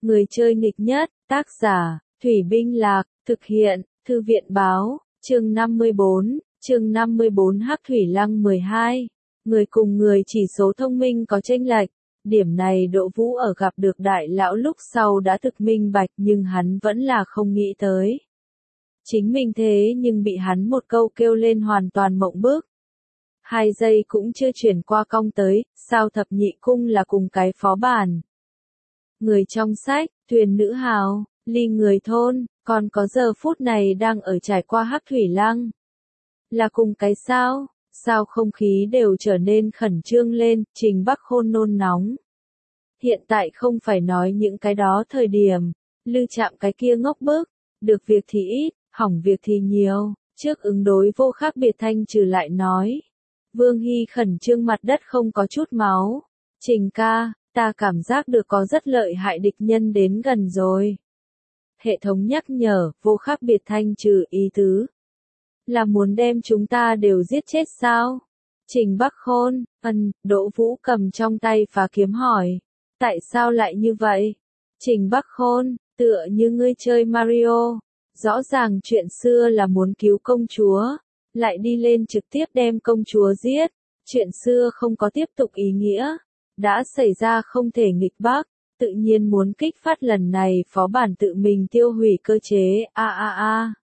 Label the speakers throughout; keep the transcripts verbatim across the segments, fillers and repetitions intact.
Speaker 1: Người chơi nghịch nhất, tác giả, Thủy Binh Lạc, thực hiện, Thư viện báo, chương năm mươi bốn, chương năm mươi bốn Hắc Thủy Lăng mười hai. Người cùng người chỉ số thông minh có chênh lệch. Điểm này Đỗ Vũ ở gặp được đại lão lúc sau đã thực minh bạch nhưng hắn vẫn là không nghĩ tới. Chính mình thế nhưng bị hắn một câu kêu lên hoàn toàn mộng bức. Hai giây cũng chưa chuyển qua cong tới, sao thập nhị cung là cùng cái phó bản. Người trong sách, thuyền nữ hào, ly người thôn, còn có giờ phút này đang ở trải qua Hắc Thủy Lăng. Là cùng cái sao, sao không khí đều trở nên khẩn trương lên, Trình Bắc Khôn nôn nóng. Hiện tại không phải nói những cái đó thời điểm, Lư Trạm cái kia ngốc bức, được việc thì ít, hỏng việc thì nhiều, trước ứng đối vô khác biệt thanh trừ lại nói. Vương Hy khẩn trương mặt đất không có chút máu. Trình ca, ta cảm giác được có rất lợi hại địch nhân đến gần rồi. Hệ thống nhắc nhở, vô khác biệt thanh trừ ý tứ. Là muốn đem chúng ta đều giết chết sao? Trình Bắc Khôn, ân, Đỗ Vũ cầm trong tay phá kiếm hỏi. Tại sao lại như vậy? Trình Bắc Khôn, tựa như ngươi chơi Mario. Rõ ràng chuyện xưa là muốn cứu công chúa. Lại đi lên trực tiếp đem công chúa giết. Chuyện xưa không có tiếp tục ý nghĩa. Đã xảy ra không thể nghịch bắc. Tự nhiên muốn kích phát lần này phó bản tự mình tiêu hủy cơ chế. A a a.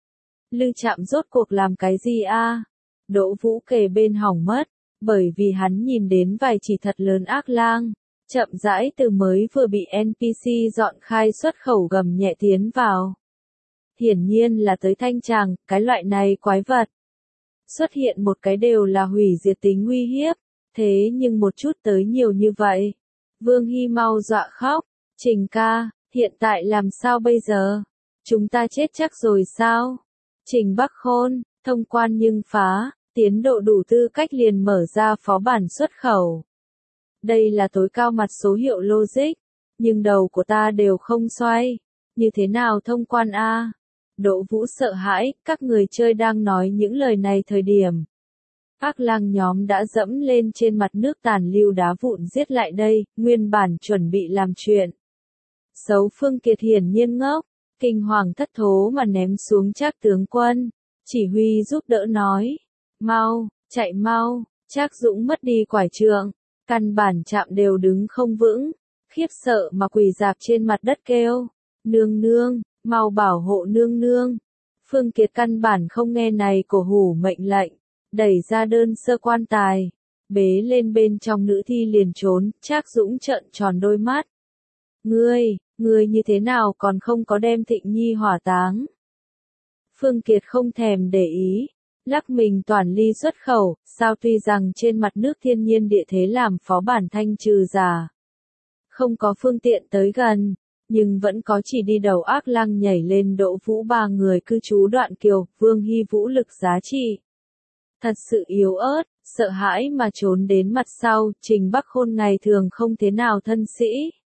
Speaker 1: Lư Trạm rốt cuộc làm cái gì a? À? Đỗ Vũ kề bên hỏng mất. Bởi vì hắn nhìn đến vài chỉ thật lớn ác lang. Chậm rãi từ mới vừa bị en pê xê dọn khai xuất khẩu gầm nhẹ tiến vào. Hiển nhiên là tới thanh tràng, cái loại này quái vật. Xuất hiện một cái đều là hủy diệt tính nguy hiếp, thế nhưng một chút tới nhiều như vậy. Vương Hy mau dọa khóc, Trình ca, hiện tại làm sao bây giờ? Chúng ta chết chắc rồi sao? Trình Bắc Khôn, thông quan nhưng phá, tiến độ đủ tư cách liền mở ra phó bản xuất khẩu. Đây là tối cao mặt số hiệu logic, nhưng đầu của ta đều không xoay. Như thế nào thông quan a? Đỗ Vũ sợ hãi, các người chơi đang nói những lời này thời điểm. Ác lang nhóm đã dẫm lên trên mặt nước tàn lưu đá vụn giết lại đây, nguyên bản chuẩn bị làm chuyện. Xấu Phương Kiệt hiển nhiên ngốc, kinh hoàng thất thố mà ném xuống Trác tướng quân. Chỉ huy giúp đỡ nói, mau, chạy mau, Trác Dũng mất đi quải trượng, căn bản chạm đều đứng không vững, khiếp sợ mà quỳ dạp trên mặt đất kêu, nương nương, mau bảo hộ nương nương. Phương Kiệt căn bản không nghe này cổ hủ mệnh lệnh, đẩy ra đơn sơ quan tài, bế lên bên trong nữ thi liền trốn, Trác Dũng trợn tròn đôi mắt. Ngươi, ngươi như thế nào còn không có đem Thịnh Nhi hỏa táng? Phương Kiệt không thèm để ý, lắc mình toàn ly xuất khẩu, sao tuy rằng trên mặt nước thiên nhiên địa thế làm phó bản thanh trừ giả. Không có phương tiện tới gần, nhưng vẫn có chỉ đi đầu ác lang nhảy lên Đỗ Vũ ba người cư trú đoạn kiều, Vương Hy vũ lực giá trị. Thật sự yếu ớt, sợ hãi mà trốn đến mặt sau, Trình Bắc Khôn ngày thường không thế nào thân sĩ.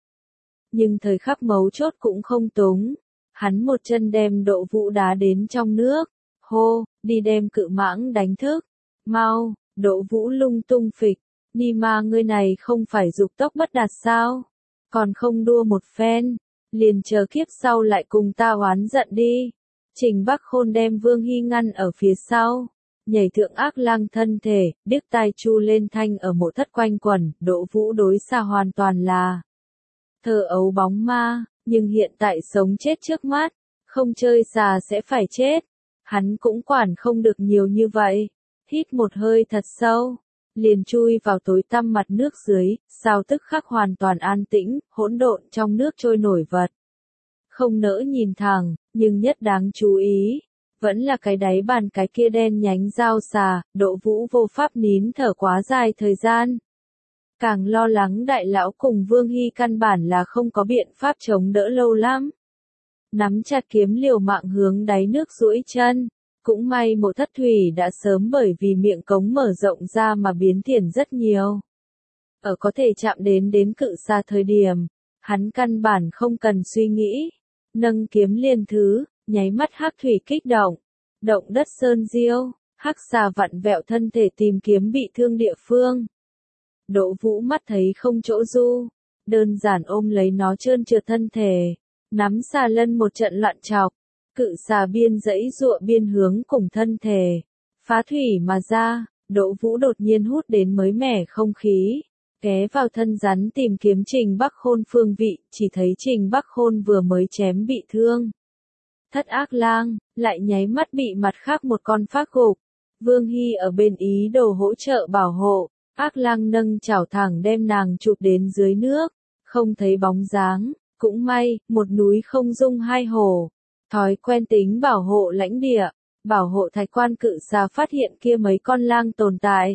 Speaker 1: Nhưng thời khắc mấu chốt cũng không túng. Hắn một chân đem Đỗ Vũ đá đến trong nước. Hô, đi đem cự mãng đánh thức. Mau, Đỗ Vũ lung tung phịch. Ni ma ngươi này không phải dục tốc bất đạt sao? Còn không đua một phen. Liền chờ kiếp sau lại cùng ta oán giận đi. Trình Bắc Khôn đem Vương Hy ngăn ở phía sau. Nhảy thượng ác lang thân thể, điếc tai chu lên thanh ở mộ thất quanh quẩn, Đỗ Vũ đối xa hoàn toàn là thơ ấu bóng ma, nhưng hiện tại sống chết trước mắt, không chơi xà sẽ phải chết. Hắn cũng quản không được nhiều như vậy. Hít một hơi thật sâu, liền chui vào tối tăm mặt nước dưới, sao tức khắc hoàn toàn an tĩnh, hỗn độn trong nước trôi nổi vật. Không nỡ nhìn thẳng, nhưng nhất đáng chú ý. Vẫn là cái đáy bàn cái kia đen nhánh dao xà, Đỗ Vũ vô pháp nín thở quá dài thời gian. Càng lo lắng đại lão cùng Vương Hy căn bản là không có biện pháp chống đỡ lâu lắm. Nắm chặt kiếm liều mạng hướng đáy nước duỗi chân. Cũng may mộ thất thủy đã sớm bởi vì miệng cống mở rộng ra mà biến thiển rất nhiều. Ở có thể chạm đến đến cự xa thời điểm, hắn căn bản không cần suy nghĩ. Nâng kiếm liền thứ. Nháy mắt hắc thủy kích động, động đất sơn diêu, hắc xà vặn vẹo thân thể tìm kiếm bị thương địa phương. Đỗ Vũ mắt thấy không chỗ du, đơn giản ôm lấy nó trơn trượt thân thể, nắm xà lân một trận loạn chọc, cự xà biên dãy giụa biên hướng cùng thân thể, phá thủy mà ra. Đỗ Vũ đột nhiên hút đến mới mẻ không khí, ghé vào thân rắn tìm kiếm Trình Bắc Khôn phương vị, chỉ thấy Trình Bắc Khôn vừa mới chém bị thương. Thất ác lang, lại nháy mắt bị mặt khác một con phát gục. Vương Hy ở bên ý đồ hỗ trợ bảo hộ, ác lang nâng chảo thẳng đem nàng chụp đến dưới nước, không thấy bóng dáng, cũng may, một núi không dung hai hồ. Thói quen tính bảo hộ lãnh địa, bảo hộ thạch quan cự xà phát hiện kia mấy con lang tồn tại.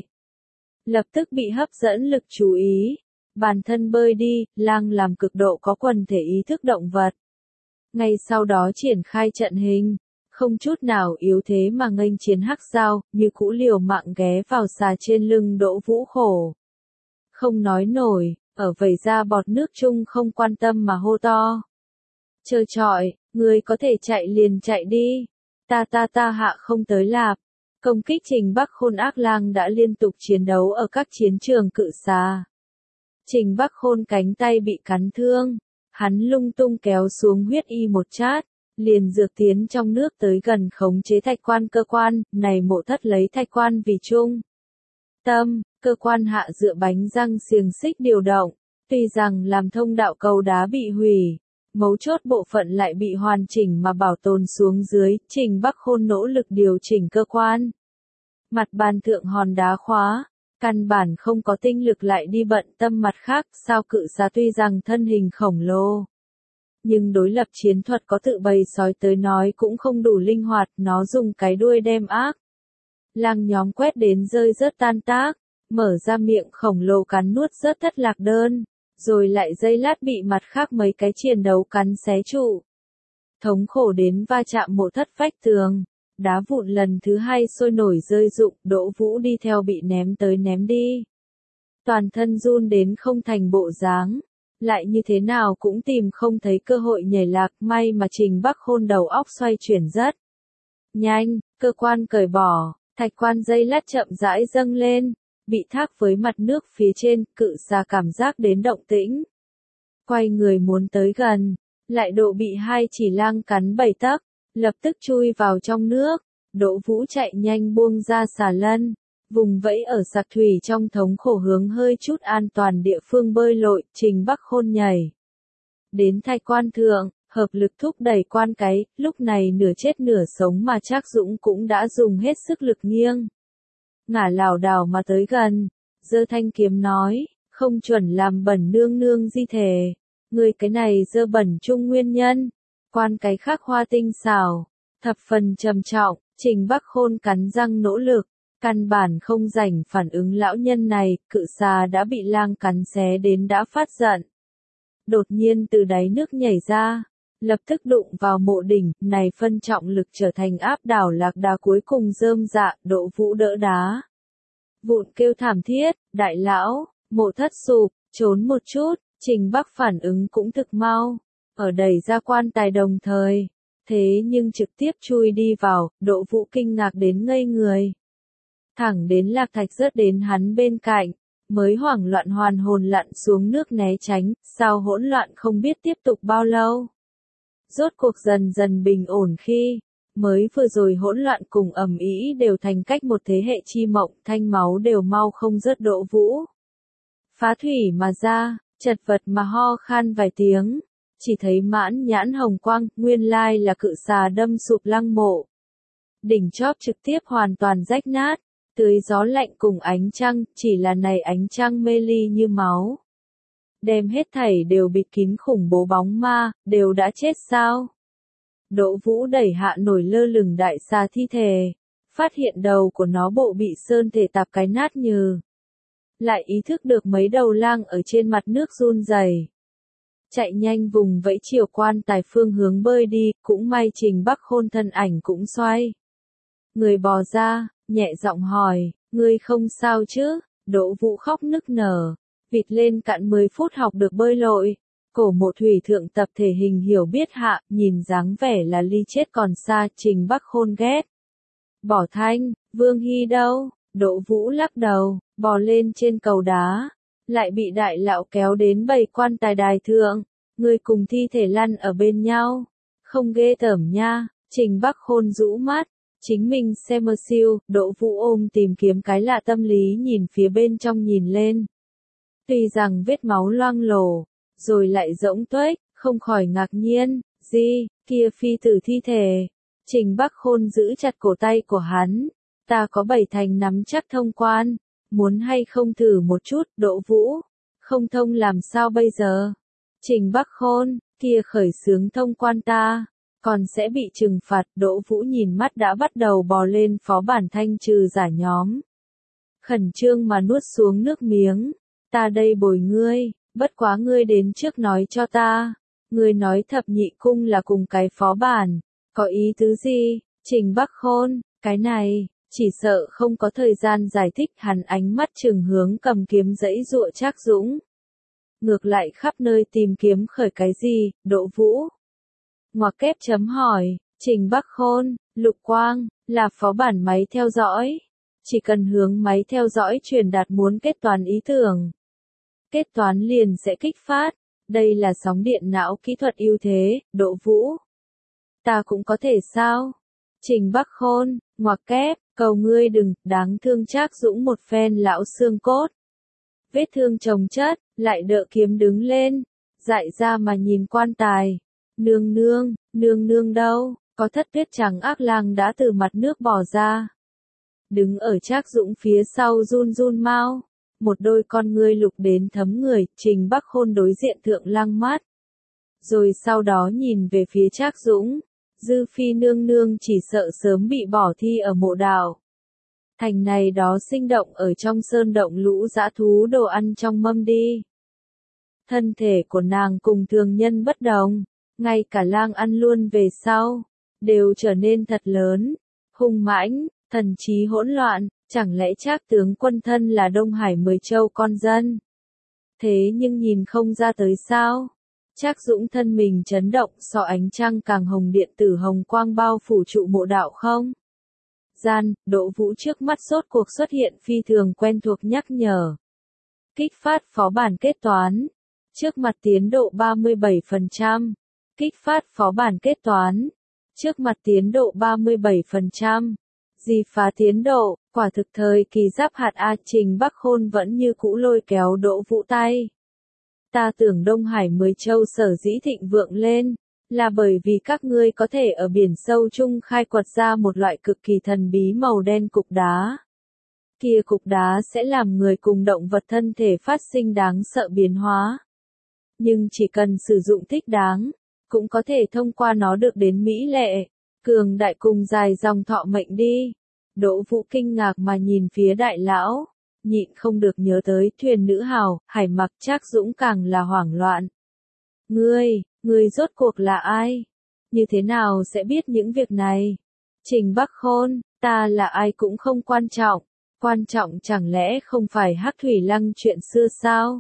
Speaker 1: Lập tức bị hấp dẫn lực chú ý, bản thân bơi đi, lang làm cực độ có quần thể ý thức động vật. Ngay sau đó triển khai trận hình, không chút nào yếu thế mà nghênh chiến hắc dao, như cũ liều mạng ghé vào xà trên lưng Đỗ Vũ khổ. Không nói nổi, ở vẩy ra bọt nước chung không quan tâm mà hô to. Trơ trọi, người có thể chạy liền chạy đi, ta ta ta hạ không tới lạp. Công kích Trình Bắc Khôn ác lang đã liên tục chiến đấu ở các chiến trường cự xà. Trình Bắc Khôn cánh tay bị cắn thương, hắn lung tung kéo xuống huyết y một chát, liền dược tiến trong nước tới gần khống chế thạch quan cơ quan, này Mộ Thất lấy thạch quan vì trung tâm, cơ quan hạ dựa bánh răng xiềng xích điều động, tuy rằng làm thông đạo cầu đá bị hủy, mấu chốt bộ phận lại bị hoàn chỉnh mà bảo tồn xuống dưới, Trình Bắc Khôn nỗ lực điều chỉnh cơ quan. Mặt bàn thượng hòn đá khóa, căn bản không có tinh lực lại đi bận tâm mặt khác, sao cự xà tuy rằng thân hình khổng lồ. Nhưng đối lập chiến thuật có tự bầy sói tới nói cũng không đủ linh hoạt, nó dùng cái đuôi đem ác. Lang nhóm quét đến rơi rớt tan tác, mở ra miệng khổng lồ cắn nuốt rớt thất lạc đơn, rồi lại dây lát bị mặt khác mấy cái chiến đấu cắn xé trụ. Thống khổ đến va chạm Mộ Thất vách tường, đá vụn lần thứ hai sôi nổi rơi rụng, Đỗ Vũ đi theo bị ném tới ném đi. Toàn thân run đến không thành bộ dáng, lại như thế nào cũng tìm không thấy cơ hội nhảy lạc, may mà Trình Bắc Khôn đầu óc xoay chuyển rất nhanh, cơ quan cởi bỏ, thạch quan dây lát chậm rãi dâng lên, bị thác với mặt nước phía trên, cự xà cảm giác đến động tĩnh. Quay người muốn tới gần, lại độ bị hai chỉ lang cắn bảy tấc, lập tức chui vào trong nước. Đỗ Vũ chạy nhanh buông ra xà lân, vùng vẫy ở sạc thủy trong thống khổ hướng hơi chút an toàn địa phương bơi lội. Trình Bắc Khôn nhảy đến thạch quan thượng, hợp lực thúc đẩy quan cái, lúc này nửa chết nửa sống mà Trác Dũng cũng đã dùng hết sức lực nghiêng ngả lảo đảo mà tới gần, giơ thanh kiếm nói, không chuẩn làm bẩn nương nương di thể, người cái này dơ bẩn chung nguyên nhân. Quan cái khắc hoa tinh xảo, thập phần trầm trọng, Trình Bắc Khôn cắn răng nỗ lực, căn bản không rảnh phản ứng lão nhân này, cự xà đã bị lang cắn xé đến đã phát giận. Đột nhiên từ đáy nước nhảy ra, lập tức đụng vào mộ đỉnh, này phân trọng lực trở thành áp đảo lạc đá cuối cùng rơm dạ, Đỗ Vũ đỡ đá. Vụn kêu thảm thiết, đại lão, Mộ Thất sụp, trốn một chút, Trình Bắc phản ứng cũng thực mau, ở đẩy ra quan tài đồng thời, thế nhưng trực tiếp chui đi vào, Đỗ Vũ kinh ngạc đến ngây người. Thẳng đến lạc thạch rớt đến hắn bên cạnh, mới hoảng loạn hoàn hồn lặn xuống nước né tránh, sao hỗn loạn không biết tiếp tục bao lâu. Rốt cuộc dần dần bình ổn khi, mới vừa rồi hỗn loạn cùng ầm ĩ đều thành cách một thế hệ chi mộng, thanh máu đều mau không rớt. Đỗ Vũ phá thủy mà ra, chật vật mà ho khan vài tiếng, chỉ thấy mãn nhãn hồng quang, nguyên lai là cự xà đâm sụp lăng mộ. Đỉnh chóp trực tiếp hoàn toàn rách nát, tưới gió lạnh cùng ánh trăng, chỉ là này ánh trăng mê ly như máu. Đem hết thảy đều bịt kín khủng bố bóng ma, đều đã chết sao? Đỗ Vũ đẩy hạ nổi lơ lửng đại xà thi thể, phát hiện đầu của nó bộ bị sơn thể tạp cái nát nhừ. Lại ý thức được mấy đầu lang ở trên mặt nước run rẩy. Chạy nhanh vùng vẫy chiều quan tài phương hướng bơi đi, cũng may Trình Bắc Khôn thân ảnh cũng xoay. Người bò ra, nhẹ giọng hỏi, ngươi không sao chứ? Đỗ Vũ khóc nức nở, vịt lên cạn mười phút học được bơi lội. Cổ Mộ thủy thượng tập thể hình hiểu biết hạ, nhìn dáng vẻ là ly chết còn xa, Trình Bắc Khôn ghét. Bỏ thanh, Vương Hy đâu? Đỗ Vũ lắc đầu, bò lên trên cầu đá, lại bị đại lão kéo đến bày quan tài đài thượng, người cùng thi thể lăn ở bên nhau, không ghê tởm nha. Trình Bắc Khôn rũ mắt, chính mình xem mơ siêu, Đỗ Vũ ôm tìm kiếm cái lạ tâm lý nhìn phía bên trong nhìn lên. Tuy rằng vết máu loang lổ, rồi lại rỗng tuếch, không khỏi ngạc nhiên, gì, kia phi tử thi thể. Trình Bắc Khôn giữ chặt cổ tay của hắn, ta có bảy thành nắm chắc thông quan, muốn hay không thử một chút, Đỗ Vũ, không thông làm sao bây giờ? Trình Bắc Khôn, kia khởi xướng thông quan ta, còn sẽ bị trừng phạt. Đỗ Vũ nhìn mắt đã bắt đầu bò lên phó bản thanh trừ giả nhóm. Khẩn trương mà nuốt xuống nước miếng, ta đây bồi ngươi, bất quá ngươi đến trước nói cho ta, ngươi nói thập nhị cung là cùng cái phó bản, có ý tứ gì? Trình Bắc Khôn, cái này, chỉ sợ không có thời gian giải thích. Hắn ánh mắt trừng hướng cầm kiếm dãy dụa Trác Dũng. Ngược lại khắp nơi tìm kiếm khởi cái gì, Đỗ Vũ. Ngoặc kép chấm hỏi, Trình Bắc Khôn, Lục Quang, là phó bản máy theo dõi. Chỉ cần hướng máy theo dõi truyền đạt muốn kết toán ý tưởng. Kết toán liền sẽ kích phát. Đây là sóng điện não kỹ thuật ưu thế, Đỗ Vũ. Ta cũng có thể sao? Trình Bắc Khôn, ngoặc kép, cầu ngươi đừng, đáng thương Trác Dũng một phen lão xương cốt. Vết thương chồng chất, lại đỡ kiếm đứng lên, dại ra mà nhìn quan tài. Nương nương, nương nương đâu, có thất tuyết trắng ác lang đã từ mặt nước bò ra. Đứng ở Trác Dũng phía sau run run mau, một đôi con ngươi lục đến thấm người. Trình Bắc Khôn đối diện thượng lăng mắt. Rồi sau đó nhìn về phía Trác Dũng, Dư Phi nương nương chỉ sợ sớm bị bỏ thi ở mộ đảo. Thành này đó sinh động ở trong sơn động lũ dã thú đồ ăn trong mâm đi. Thân thể của nàng cùng thường nhân bất đồng, ngay cả lang ăn luôn về sau, đều trở nên thật lớn, hung mãnh, thần trí hỗn loạn. Chẳng lẽ Trác tướng quân thân là Đông Hải mười châu con dân? Thế nhưng nhìn không ra tới sao? Trác Dũng thân mình chấn động, so ánh trăng càng hồng, điện tử hồng quang bao phủ trụ mộ đạo không gian. Đỗ Vũ trước mắt sốt cuộc xuất hiện phi thường quen thuộc nhắc nhở. Kích phát phó bản kết toán. Trước mặt tiến độ ba mươi bảy phần trăm. Kích phát phó bản kết toán. Trước mặt tiến độ ba mươi bảy phần trăm. Gì phá tiến độ, quả thực thời kỳ giáp hạt A. Trình Bắc Khôn vẫn như cũ lôi kéo Đỗ Vũ tay. Ta tưởng Đông Hải mười châu sở dĩ thịnh vượng lên, là bởi vì các ngươi có thể ở biển sâu chung khai quật ra một loại cực kỳ thần bí màu đen cục đá. Kia cục đá sẽ làm người cùng động vật thân thể phát sinh đáng sợ biến hóa. Nhưng chỉ cần sử dụng thích đáng, cũng có thể thông qua nó được đến mỹ lệ, cường đại cùng dài dòng thọ mệnh đi. Đỗ Vũ kinh ngạc mà nhìn phía đại lão, nhịn không được nhớ tới thuyền nữ hào, Hải Mặc. Trác Dũng càng là hoảng loạn. Ngươi, ngươi rốt cuộc là ai? Như thế nào sẽ biết những việc này? Trình Bắc Khôn, ta là ai cũng không quan trọng, quan trọng chẳng lẽ không phải Hắc Thủy Lăng chuyện xưa sao?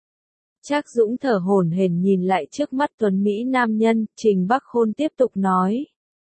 Speaker 1: Trác Dũng thở hổn hển nhìn lại trước mắt tuấn mỹ nam nhân. Trình Bắc Khôn tiếp tục nói.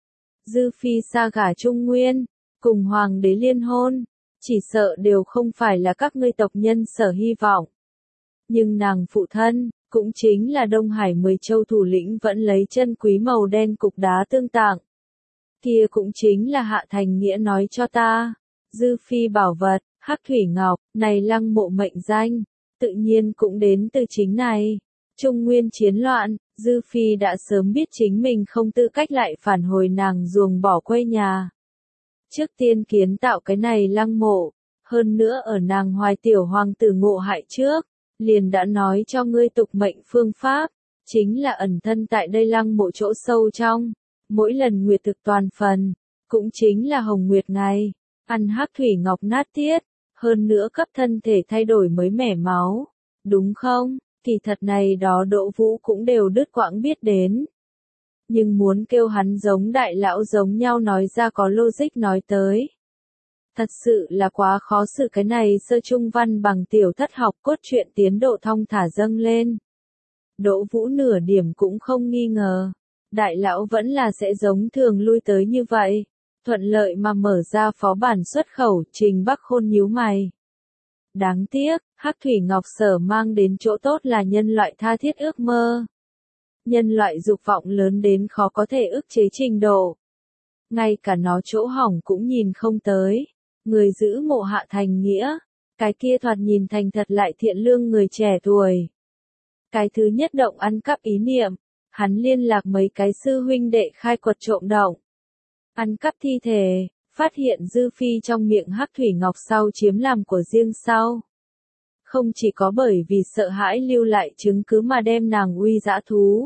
Speaker 1: Dư Phi xa gả Trung Nguyên, cùng Hoàng đế liên hôn, chỉ sợ đều không phải là các ngươi tộc nhân sở hy vọng. Nhưng nàng phụ thân, cũng chính là Đông Hải mười châu thủ lĩnh vẫn lấy chân quý màu đen cục đá tương tạng. Kia cũng chính là Hạ Thành Nghĩa nói cho ta. Dư Phi bảo vật, Hắc Thủy Ngọc, này lăng mộ mệnh danh, tự nhiên cũng đến từ chính này. Trung Nguyên chiến loạn, Dư Phi đã sớm biết chính mình không tư cách lại phản hồi nàng ruồng bỏ quê nhà. Trước tiên kiến tạo cái này lăng mộ, hơn nữa ở nàng hoài tiểu hoàng tử ngộ hại trước, liền đã nói cho ngươi tục mệnh phương pháp, chính là ẩn thân tại đây lăng mộ chỗ sâu trong, mỗi lần nguyệt thực toàn phần, cũng chính là hồng nguyệt ngày, ăn Hắc Thủy Ngọc nát tiết, hơn nữa cấp thân thể thay đổi mới mẻ máu, đúng không? Kỳ thật này đó Đỗ Vũ cũng đều đứt quãng biết đến. Nhưng muốn kêu hắn giống đại lão giống nhau nói ra có logic nói tới. Thật sự là quá khó xử. Cái này sơ trung văn bằng tiểu thất học cốt truyện tiến độ thong thả dâng lên. Đỗ Vũ nửa điểm cũng không nghi ngờ. Đại lão vẫn là sẽ giống thường lui tới như vậy. Thuận lợi mà mở ra phó bản xuất khẩu. Trình Bắc Khôn nhíu mày. Đáng tiếc, Hắc Thủy Ngọc Sở mang đến chỗ tốt là nhân loại tha thiết ước mơ. Nhân loại dục vọng lớn đến khó có thể ức chế trình độ. Ngay cả nó chỗ hỏng cũng nhìn không tới. Người giữ mộ Hạ Thành Nghĩa. Cái kia thoạt nhìn thành thật lại thiện lương người trẻ tuổi. Cái thứ nhất động ăn cắp ý niệm. Hắn liên lạc mấy cái sư huynh đệ khai quật trộm động. Ăn cắp thi thể, phát hiện dư phi trong miệng Hắc Thủy Ngọc sau chiếm làm của riêng sau. Không chỉ có bởi vì sợ hãi lưu lại chứng cứ mà đem nàng uy dã thú.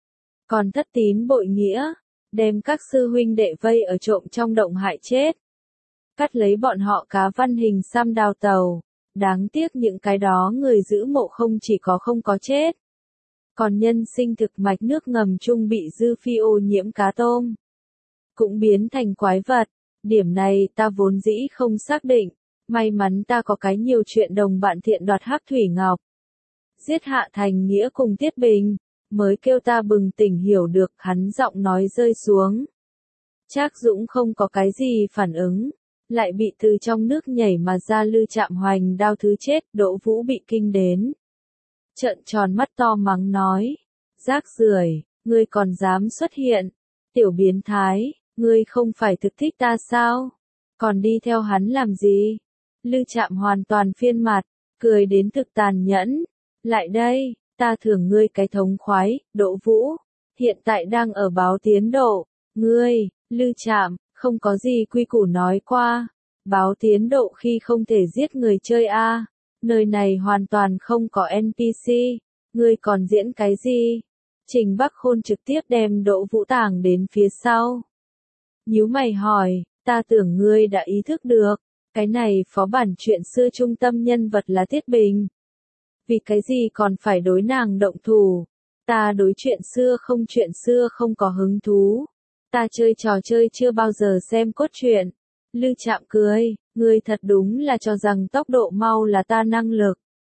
Speaker 1: Còn thất tín bội nghĩa, đem các sư huynh đệ vây ở trộm trong động hại chết. Cắt lấy bọn họ cá văn hình xăm đào tàu. Đáng tiếc những cái đó người giữ mộ không chỉ có không có chết. Còn nhân sinh thực mạch nước ngầm chung bị dư phi ô nhiễm cá tôm. Cũng biến thành quái vật. Điểm này ta vốn dĩ không xác định. May mắn ta có cái nhiều chuyện đồng bạn thiện đoạt Hắc Thủy Ngọc. Giết Hạ Thành Nghĩa cùng Tiết Bình. Mới kêu ta bừng tỉnh hiểu được hắn giọng nói rơi xuống. Trác Dũng không có cái gì phản ứng. Lại bị từ trong nước nhảy mà ra Lư Trạm hoành đao thứ chết. Đỗ Vũ bị kinh đến. Trợn tròn mắt to mắng nói. Rác rưởi, ngươi còn dám xuất hiện. Tiểu biến thái, ngươi không phải thực thích ta sao? Còn đi theo hắn làm gì? Lư Trạm hoàn toàn phiên mặt, cười đến thực tàn nhẫn. Lại đây, ta thưởng ngươi cái thống khoái, Đỗ Vũ. Hiện tại đang ở báo tiến độ. Ngươi, Lư Trạm, không có gì quy củ nói qua. Báo tiến độ khi không thể giết người chơi a. Nơi này hoàn toàn không có en pê xê. Ngươi còn diễn cái gì? Trình Bắc Khôn trực tiếp đem Đỗ Vũ tàng đến phía sau. Nhíu mày hỏi, ta tưởng ngươi đã ý thức được. Cái này phó bản chuyện xưa trung tâm nhân vật là Tiết Bình. Vì cái gì còn phải đối nàng động thủ? Ta đối chuyện xưa không chuyện xưa không có hứng thú. Ta chơi trò chơi chưa bao giờ xem cốt truyện. Lư Trạm cười, ngươi thật đúng là cho rằng tốc độ mau là ta năng lực.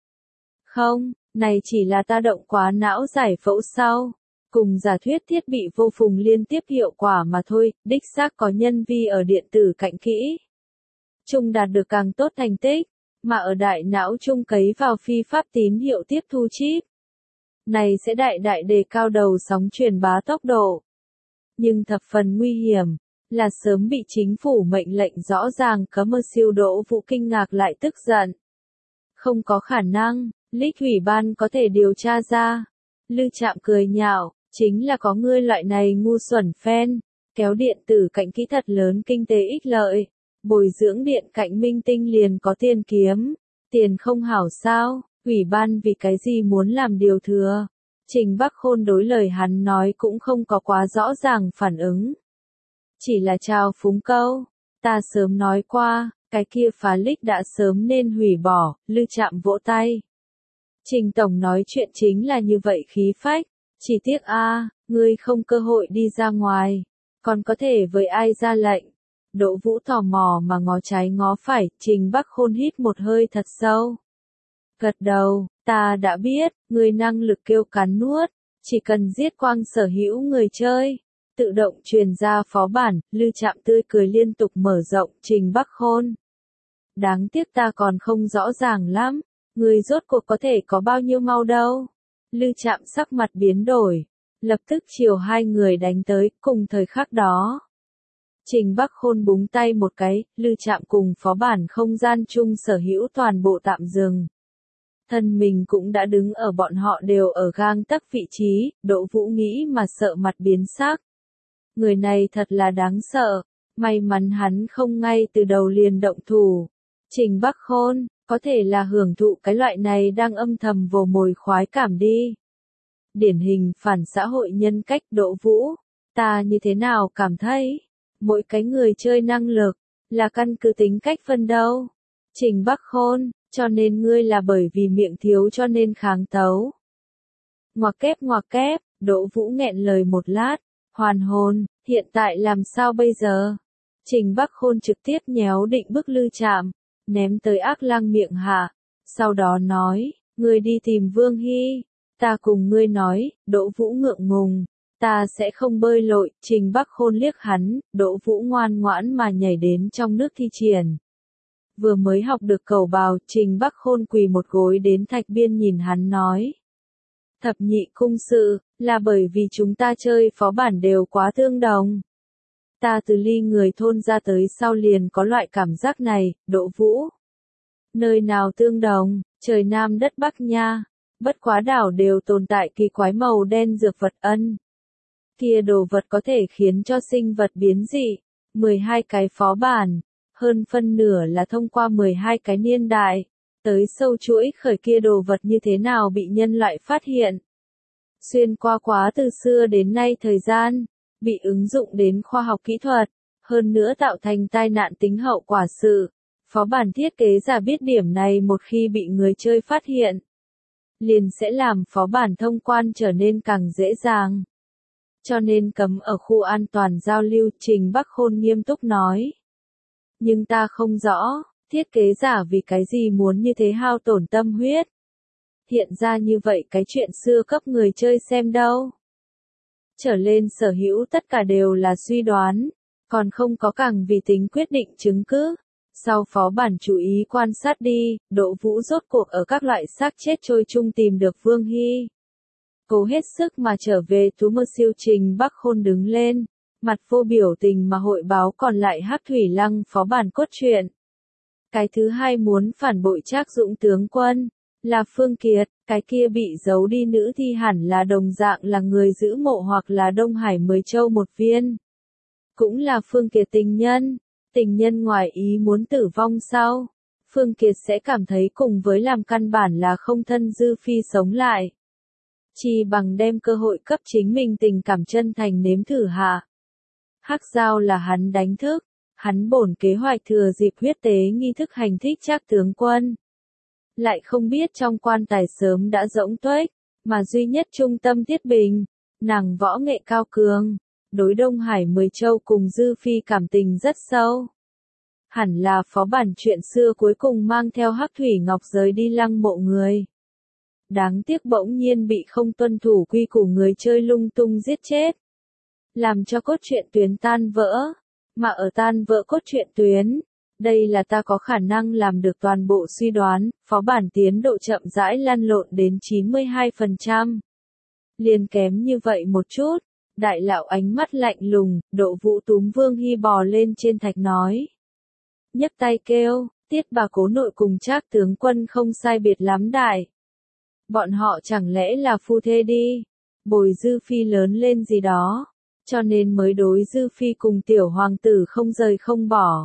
Speaker 1: Không, này chỉ là ta động quá não giải phẫu sau. Cùng giả thuyết thiết bị vô phùng liên tiếp hiệu quả mà thôi, đích xác có nhân vi ở điện tử cạnh kỹ. Trung đạt được càng tốt thành tích, mà ở đại não trung cấy vào phi pháp tín hiệu tiếp thu chip. Này sẽ đại đại đề cao đầu sóng truyền bá tốc độ. Nhưng thập phần nguy hiểm, là sớm bị chính phủ mệnh lệnh rõ ràng cấm mơ siêu Đỗ Vũ kinh ngạc lại tức giận. Không có khả năng, Lích Ủy ban có thể điều tra ra. Lư Trạm cười nhạo, chính là có ngươi loại này ngu xuẩn phen, kéo điện tử cạnh kỹ thật lớn kinh tế ích lợi. Bồi dưỡng điện cạnh minh tinh liền có tiền kiếm. Tiền không hảo sao, ủy ban vì cái gì muốn làm điều thừa. Trình Bắc Khôn đối lời hắn nói cũng không có quá rõ ràng phản ứng. Chỉ là chào phúng câu. Ta sớm nói qua, cái kia phá lích đã sớm nên hủy bỏ, Lư Trạm vỗ tay. Trình Tổng nói chuyện chính là như vậy khí phách. Chỉ tiếc a, ngươi không cơ hội đi ra ngoài. Còn có thể với ai ra lệnh. Đỗ Vũ tò mò mà ngó trái ngó phải, Trình Bắc Khôn hít một hơi thật sâu. Gật đầu, ta đã biết, người năng lực kêu cắn nuốt, chỉ cần giết quang sở hữu người chơi. Tự động truyền ra phó bản, Lư Trạm tươi cười liên tục mở rộng, Trình Bắc Khôn. Đáng tiếc ta còn không rõ ràng lắm, người rốt cuộc có thể có bao nhiêu mau đâu. Lư Trạm sắc mặt biến đổi, lập tức chiều hai người đánh tới, cùng thời khắc đó. Trình Bắc Khôn búng tay một cái, Lư Trạm cùng phó bản không gian chung sở hữu toàn bộ tạm dừng. Thân mình cũng đã đứng ở bọn họ đều ở gang tấc vị trí, Đỗ Vũ nghĩ mà sợ mặt biến sắc. Người này thật là đáng sợ, may mắn hắn không ngay từ đầu liền động thủ. Trình Bắc Khôn, có thể là hưởng thụ cái loại này đang âm thầm vồ mồi khoái cảm đi. Điển hình phản xã hội nhân cách Đỗ Vũ, ta như thế nào cảm thấy? Mỗi cái người chơi năng lực, là căn cứ tính cách phân đâu. Trình Bắc Khôn, cho nên ngươi là bởi vì miệng thiếu cho nên kháng tấu. Ngoặc kép ngoặc kép, Đỗ Vũ nghẹn lời một lát, hoàn hồn, hiện tại làm sao bây giờ? Trình Bắc Khôn trực tiếp nhéo định bức Lư Trạm, ném tới ác lang miệng hạ, sau đó nói, ngươi đi tìm Vương Hy, ta cùng ngươi nói, Đỗ Vũ ngượng ngùng. Ta sẽ không bơi lội, Trình Bắc Khôn liếc hắn, Đỗ Vũ ngoan ngoãn mà nhảy đến trong nước thi triển. Vừa mới học được cầu bào, Trình Bắc Khôn quỳ một gối đến thạch biên nhìn hắn nói. Thập nhị cung sự, là bởi vì chúng ta chơi phó bản đều quá tương đồng. Ta từ ly người thôn ra tới sau liền có loại cảm giác này, Đỗ Vũ. Nơi nào tương đồng, trời Nam đất Bắc nha, bất quá đảo đều tồn tại kỳ quái màu đen dược vật ân. Kia đồ vật có thể khiến cho sinh vật biến dị, mười hai cái phó bản, hơn phân nửa là thông qua mười hai cái niên đại, tới sâu chuỗi khởi kia đồ vật như thế nào bị nhân loại phát hiện. Xuyên qua quá từ xưa đến nay thời gian, bị ứng dụng đến khoa học kỹ thuật, hơn nữa tạo thành tai nạn tính hậu quả sự. Phó bản thiết kế giả biết điểm này một khi bị người chơi phát hiện, liền sẽ làm phó bản thông quan trở nên càng dễ dàng. Cho nên cấm ở khu an toàn giao lưu, Trình Bắc Khôn nghiêm túc nói. Nhưng ta không rõ, thiết kế giả vì cái gì muốn như thế hao tổn tâm huyết. Hiện ra như vậy cái chuyện xưa cấp người chơi xem đâu. Trở lên sở hữu tất cả đều là suy đoán, còn không có càng vì tính quyết định chứng cứ. Sau phó bản chú ý quan sát đi, Đỗ Vũ rốt cuộc ở các loại xác chết trôi chung tìm được Vương Hy. Cố hết sức mà trở về thú mơ siêu. Trình Bắc Khôn đứng lên, mặt vô biểu tình mà hội báo còn lại Hắc Thủy Lăng phó bản cốt truyện. Cái thứ hai muốn phản bội Trác Dũng tướng quân, là Phương Kiệt, cái kia bị giấu đi nữ thi hẳn là đồng dạng là người giữ mộ hoặc là Đông Hải mười châu một viên. Cũng là Phương Kiệt tình nhân. Tình nhân ngoài ý muốn tử vong sau, Phương Kiệt sẽ cảm thấy cùng với làm căn bản là không thân Dư Phi sống lại. Chỉ bằng đem cơ hội cấp chính mình tình cảm chân thành nếm thử hạ. Hắc Giao là hắn đánh thức, hắn bổn kế hoạch thừa dịp huyết tế nghi thức hành thích Trác tướng quân. Lại không biết trong quan tài sớm đã rỗng tuếch, mà duy nhất trung tâm Tiết Bình, nàng võ nghệ cao cường. Đối Đông Hải mười châu cùng Dư Phi cảm tình rất sâu. Hẳn là phó bản chuyện xưa cuối cùng mang theo Hắc Thủy Ngọc rời đi lăng mộ người. Đáng tiếc bỗng nhiên bị không tuân thủ quy củ người chơi lung tung giết chết. Làm cho cốt truyện tuyến tan vỡ. Mà ở tan vỡ cốt truyện tuyến, đây là ta có khả năng làm được toàn bộ suy đoán, phó bản tiến độ chậm rãi lăn lộn đến chín mươi hai phần trăm. Liền kém như vậy một chút. Đại lão ánh mắt lạnh lùng, Đỗ Vũ túm Vương Hy bò lên trên thạch nói. Nhấc tay kêu, Tiết bà cố nội cùng Trác tướng quân không sai biệt lắm đại. Bọn họ chẳng lẽ là phu thê đi, bồi Dư Phi lớn lên gì đó, cho nên mới đối Dư Phi cùng tiểu hoàng tử không rời không bỏ.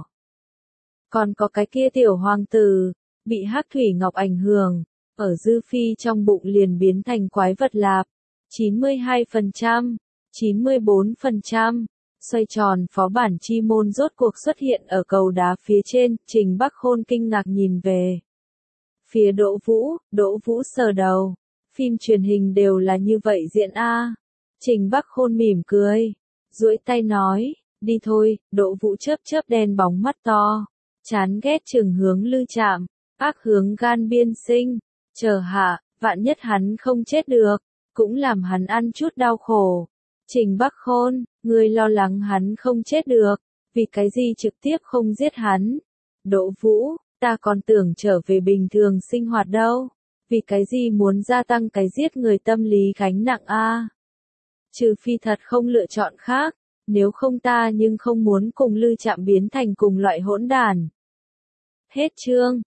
Speaker 1: Còn có cái kia tiểu hoàng tử, bị Hắc Thủy Ngọc ảnh hưởng, ở Dư Phi trong bụng liền biến thành quái vật lạp, chín mươi hai phần trăm. chín mươi bốn phần trăm, xoay tròn phó bản chi môn rốt cuộc xuất hiện ở cầu đá phía trên, Trình Bắc Khôn kinh ngạc nhìn về. Phía Đỗ Vũ, Đỗ Vũ sờ đầu, phim truyền hình đều là như vậy diễn a. Trình Bắc Khôn mỉm cười, duỗi tay nói, đi thôi. Đỗ Vũ chớp chớp đen bóng mắt to, chán ghét chừng hướng Lư Trạm, ác hướng gan biên sinh, chờ hạ, vạn nhất hắn không chết được, cũng làm hắn ăn chút đau khổ. Trình Bắc Khôn, ngươi lo lắng hắn không chết được, vì cái gì trực tiếp không giết hắn? Đỗ Vũ, ta còn tưởng trở về bình thường sinh hoạt đâu, vì cái gì muốn gia tăng cái giết người tâm lý gánh nặng a? Trừ phi thật không lựa chọn khác, nếu không ta nhưng không muốn cùng Lư Trạm biến thành cùng loại hỗn đản. Hết chương.